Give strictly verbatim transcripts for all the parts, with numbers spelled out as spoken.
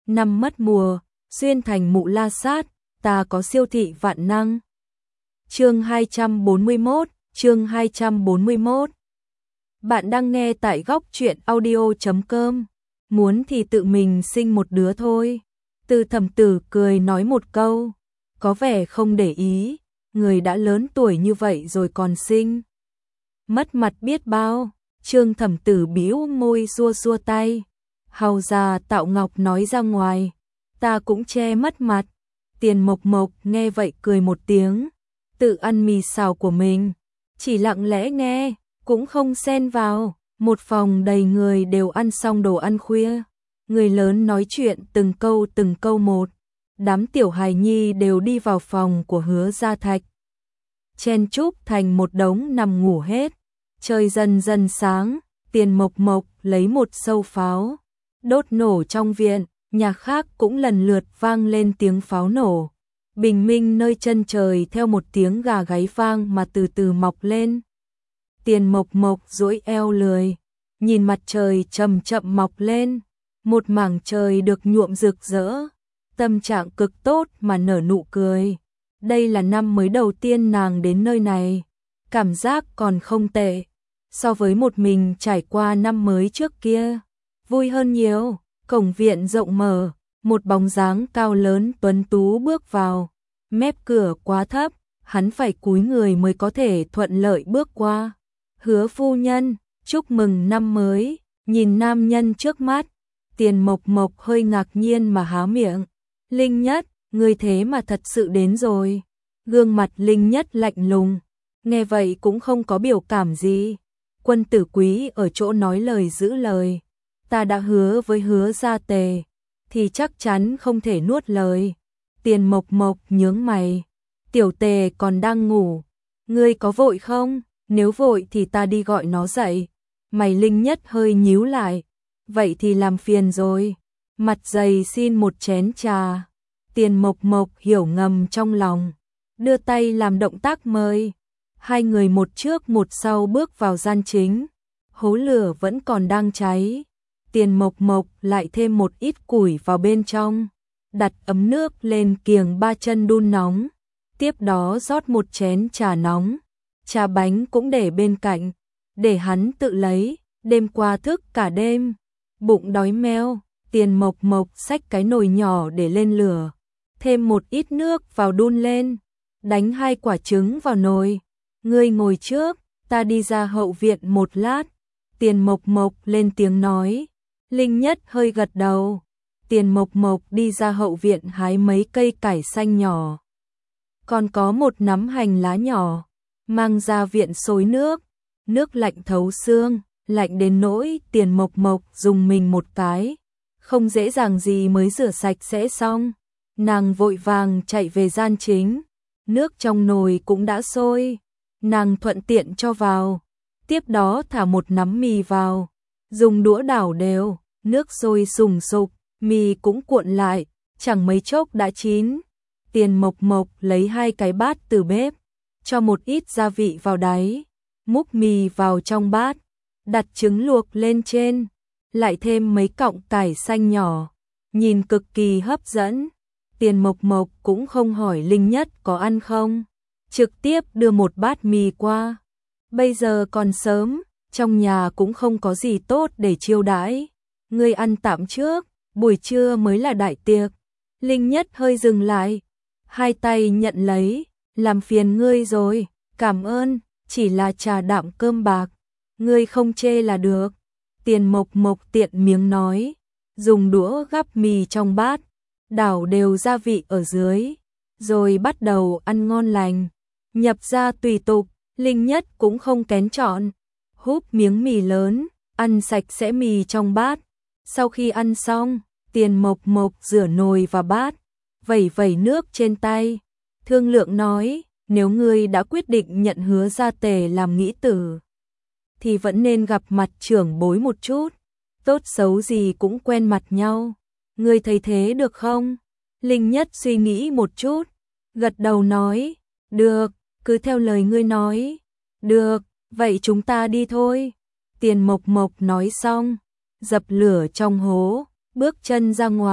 năm mất mùa, xuyên thành mụ la sát, ta có siêu thị vạn năng. Chương hai trăm bốn mươi mốt, chương hai trăm bốn mươi mốt. Bạn đang nghe tại góc truyện audio chấm com. Muốn thì tự mình sinh một đứa thôi. Từ Thẩm Tử cười nói một câu, có vẻ không để ý, người đã lớn tuổi như vậy rồi còn sinh. Mất mặt biết bao. Trương Thẩm Tử bĩu môi xua xua tay. Hầu già Tạo Ngọc nói ra ngoài, ta cũng che mất mặt. Tiền Mộc Mộc nghe vậy cười một tiếng, tự ăn mì xào của mình, chỉ lặng lẽ nghe, cũng không xen vào. Một phòng đầy người đều ăn xong đồ ăn khuya, người lớn nói chuyện từng câu từng câu một, đám tiểu hài nhi đều đi vào phòng của Hứa Gia Thạch, chen chúc thành một đống nằm ngủ hết. Trời dần dần sáng, Tiền Mộc Mộc lấy một sâu pháo, đốt nổ trong viện, nhà khác cũng lần lượt vang lên tiếng pháo nổ. Bình minh nơi chân trời theo một tiếng gà gáy vang mà từ từ mọc lên. Tiền Mộc Mộc duỗi eo lười, nhìn mặt trời chậm chậm mọc lên, một mảng trời được nhuộm rực rỡ, tâm trạng cực tốt mà nở nụ cười. Đây là năm mới đầu tiên nàng đến nơi này, cảm giác còn không tệ, so với một mình trải qua năm mới trước kia, vui hơn nhiều. Cổng viện rộng mở, một bóng dáng cao lớn tuấn tú bước vào, mép cửa quá thấp, hắn phải cúi người mới có thể thuận lợi bước qua. Hứa phu nhân, chúc mừng năm mới. Nhìn nam nhân trước mắt, Tiền Mộc Mộc hơi ngạc nhiên mà há miệng. Linh Nhất, ngươi thế mà thật sự đến rồi. Gương mặt Linh Nhất lạnh lùng, nghe vậy cũng không có biểu cảm gì. Quân tử quý ở chỗ nói lời giữ lời, ta đã hứa với Hứa Gia Tề, thì chắc chắn không thể nuốt lời. Tiền Mộc Mộc nhướng mày, tiểu Tề còn đang ngủ, ngươi có vội không? Nếu vội thì ta đi gọi nó dậy. Mày Linh Nhất hơi nhíu lại, vậy thì làm phiền rồi, mặt dày xin một chén trà. Tiền Mộc Mộc hiểu ngầm trong lòng, đưa tay làm động tác mời. Hai người một trước một sau bước vào gian chính, hố lửa vẫn còn đang cháy. Tiền Mộc Mộc lại thêm một ít củi vào bên trong, đặt ấm nước lên kiềng ba chân đun nóng, tiếp đó rót một chén trà nóng, trà bánh cũng để bên cạnh, để hắn tự lấy, đêm qua thức cả đêm, bụng đói meo. Tiền Mộc Mộc xách cái nồi nhỏ để lên lửa, thêm một ít nước vào đun lên, đánh hai quả trứng vào nồi. Ngươi ngồi trước, ta đi ra hậu viện một lát. Tiền Mộc Mộc lên tiếng nói. Linh Nhất hơi gật đầu. Tiền Mộc Mộc đi ra hậu viện hái mấy cây cải xanh nhỏ, còn có một nắm hành lá nhỏ, mang ra viện xối nước. Nước lạnh thấu xương, lạnh đến nỗi Tiền Mộc Mộc dùng mình một cái, không dễ dàng gì mới rửa sạch sẽ xong. Nàng vội vàng chạy về gian chính, nước trong nồi cũng đã sôi, nàng thuận tiện cho vào, tiếp đó thả một nắm mì vào, dùng đũa đảo đều, nước sôi sùng sục, mì cũng cuộn lại, chẳng mấy chốc đã chín. Tiền Mộc Mộc lấy hai cái bát từ bếp, cho một ít gia vị vào đáy, múc mì vào trong bát, đặt trứng luộc lên trên, lại thêm mấy cọng cải xanh nhỏ, nhìn cực kỳ hấp dẫn. Tiền Mộc Mộc cũng không hỏi Linh Nhất có ăn không, trực tiếp đưa một bát mì qua. Bây giờ còn sớm, trong nhà cũng không có gì tốt để chiêu đãi, ngươi ăn tạm trước, buổi trưa mới là đại tiệc. Linh Nhất hơi dừng lại, hai tay nhận lấy, làm phiền ngươi rồi, cảm ơn, chỉ là trà đạm cơm bạc, ngươi không chê là được. Tiền Mộc Mộc tiện miếng nói, dùng đũa gắp mì trong bát, đảo đều gia vị ở dưới, rồi bắt đầu ăn ngon lành. Nhập gia tùy tục, Linh Nhất cũng không kén chọn, húp miếng mì lớn, ăn sạch sẽ mì trong bát. Sau khi ăn xong, Tiền Mộc Mộc rửa nồi và bát, vẩy vẩy nước trên tay, thương lượng nói, nếu ngươi đã quyết định nhận Hứa Gia Tề làm nghĩa tử, thì vẫn nên gặp mặt trưởng bối một chút, tốt xấu gì cũng quen mặt nhau, ngươi thấy thế được không? Linh Nhất suy nghĩ một chút, gật đầu nói, được, cứ theo lời ngươi nói. Được, vậy chúng ta đi thôi. Tiền Mộc Mộc nói xong, dập lửa trong hố, bước chân ra ngoài,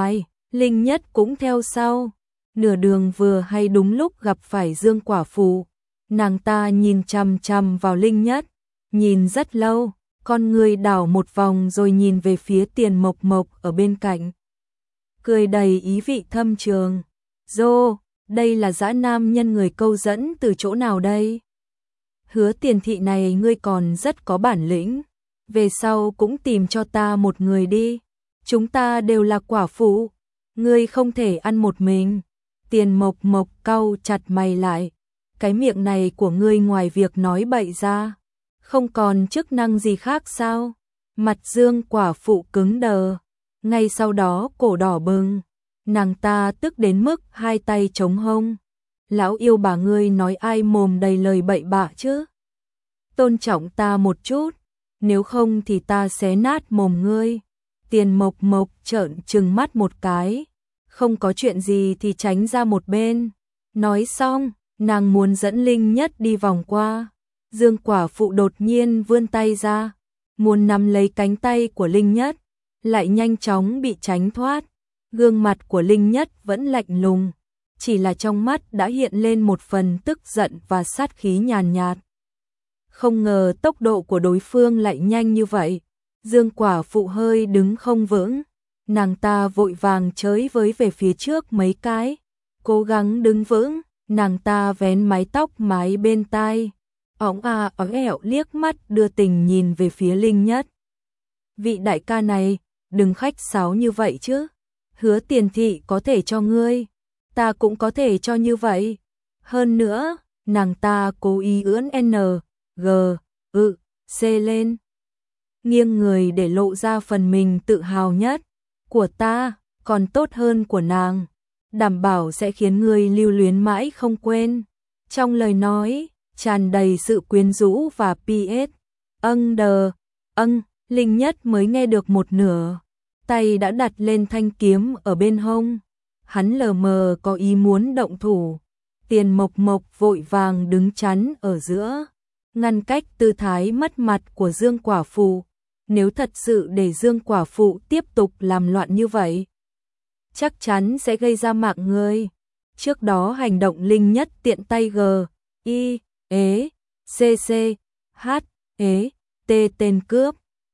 Linh Nhất cũng theo sau. Nửa đường vừa hay đúng lúc gặp phải Dương quả phụ. Nàng ta nhìn chằm chằm vào Linh Nhất, nhìn rất lâu, con người đảo một vòng rồi nhìn về phía Tiền Mộc Mộc ở bên cạnh. Cười đầy ý vị thâm trường. Dô, đây là dã nam nhân người câu dẫn từ chỗ nào đây? Hứa Tiền thị này ngươi còn rất có bản lĩnh. Về sau cũng tìm cho ta một người đi. Chúng ta đều là quả phụ. Ngươi không thể ăn một mình. Tiền Mộc Mộc cau chặt mày lại. Cái miệng này của ngươi ngoài việc nói bậy ra, không còn chức năng gì khác sao? Mặt Dương quả phụ cứng đờ. Ngay sau đó cổ đỏ bừng. Nàng ta tức đến mức hai tay chống hông. Lão yêu bà ngươi nói ai mồm đầy lời bậy bạ chứ? Tôn trọng ta một chút, nếu không thì ta xé nát mồm ngươi. Tiền Mộc Mộc trợn trừng mắt một cái. Không có chuyện gì thì tránh ra một bên. Nói xong, nàng muốn dẫn Linh Nhất đi vòng qua. Dương quả phụ đột nhiên vươn tay ra, muốn nắm lấy cánh tay của Linh Nhất, lại nhanh chóng bị tránh thoát. Gương mặt của Linh Nhất vẫn lạnh lùng, chỉ là trong mắt đã hiện lên một phần tức giận và sát khí nhàn nhạt. Không ngờ tốc độ của đối phương lại nhanh như vậy. Dương quả phụ hơi đứng không vững, nàng ta vội vàng chới với về phía trước mấy cái, cố gắng đứng vững. Nàng ta vén mái tóc mái bên tai, óng a óng ẻo liếc mắt đưa tình nhìn về phía Linh Nhất. Vị đại ca này, đừng khách sáo như vậy chứ. Hứa Tiền thị có thể cho ngươi, ta cũng có thể cho như vậy. Hơn nữa, nàng ta cố ý ưỡn N, G, ự, C lên. Nghiêng người để lộ ra phần mình tự hào nhất. Của ta, còn tốt hơn của nàng. Đảm bảo sẽ khiến ngươi lưu luyến mãi không quên. Trong lời nói, tràn đầy sự quyến rũ và pê ét. Âng đờ, âng, Linh Nhất mới nghe được một nửa. Tay đã đặt lên thanh kiếm ở bên hông. Hắn lờ mờ có ý muốn động thủ. Tiền Mộc Mộc vội vàng đứng chắn ở giữa, ngăn cách tư thái mất mặt của Dương quả phụ. Nếu thật sự để Dương quả phụ tiếp tục làm loạn như vậy, chắc chắn sẽ gây ra mạng người. Trước đó hành động Linh Nhất tiện tay G, I, ế, C, C, H, ế, T tên cướp.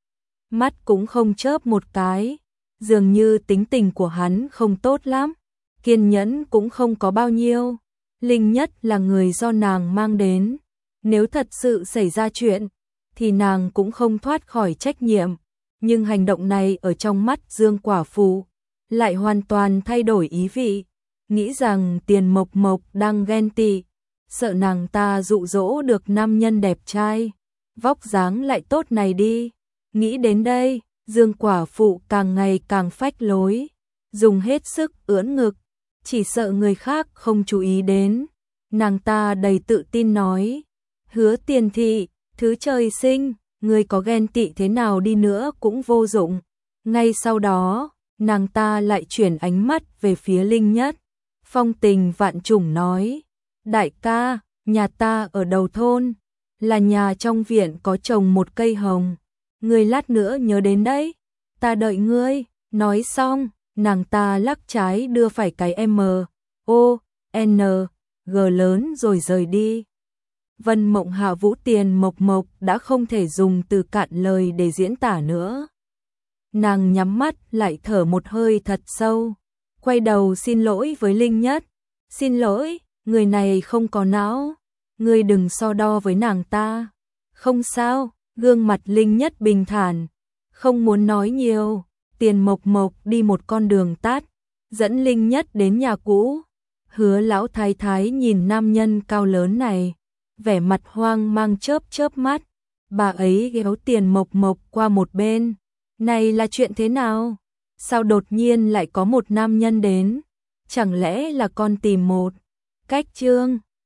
Mắt cũng không chớp một cái, dường như tính tình của hắn không tốt lắm, kiên nhẫn cũng không có bao nhiêu. Linh Nhất là người do nàng mang đến, nếu thật sự xảy ra chuyện, thì nàng cũng không thoát khỏi trách nhiệm. Nhưng hành động này ở trong mắt Dương quả phụ lại hoàn toàn thay đổi ý vị, nghĩ rằng Tiền Mộc Mộc đang ghen tị, sợ nàng ta dụ dỗ được nam nhân đẹp trai, vóc dáng lại tốt này đi. Nghĩ đến đây, Dương quả phụ càng ngày càng phách lối, dùng hết sức ưỡn ngực, chỉ sợ người khác không chú ý đến. Nàng ta đầy tự tin nói, Hứa Tiền thị, thứ trời sinh, người có ghen tị thế nào đi nữa cũng vô dụng. Ngay sau đó, nàng ta lại chuyển ánh mắt về phía Linh Nhất, phong tình vạn trùng nói, đại ca, nhà ta ở đầu thôn, là nhà trong viện có trồng một cây hồng, ngươi lát nữa nhớ đến đấy, ta đợi ngươi. Nói xong, nàng ta lắc trái đưa phải cái M, O, N, G lớn rồi rời đi. Vân Mộng Hạ Vũ Tiền Mộc Mộc đã không thể dùng từ cạn lời để diễn tả nữa. Nàng nhắm mắt lại thở một hơi thật sâu, quay đầu xin lỗi với Linh Nhất. Xin lỗi, người này không có não, ngươi đừng so đo với nàng ta. Không sao, gương mặt Linh Nhất bình thản, không muốn nói nhiều. Tiền Mộc Mộc đi một con đường tắt, dẫn Linh Nhất đến nhà cũ. Hứa lão thái thái nhìn nam nhân cao lớn này, vẻ mặt hoang mang chớp chớp mắt. Bà ấy kéo Tiền Mộc Mộc qua một bên. Này là chuyện thế nào? Sao đột nhiên lại có một nam nhân đến? Chẳng lẽ là con tìm một cách chương?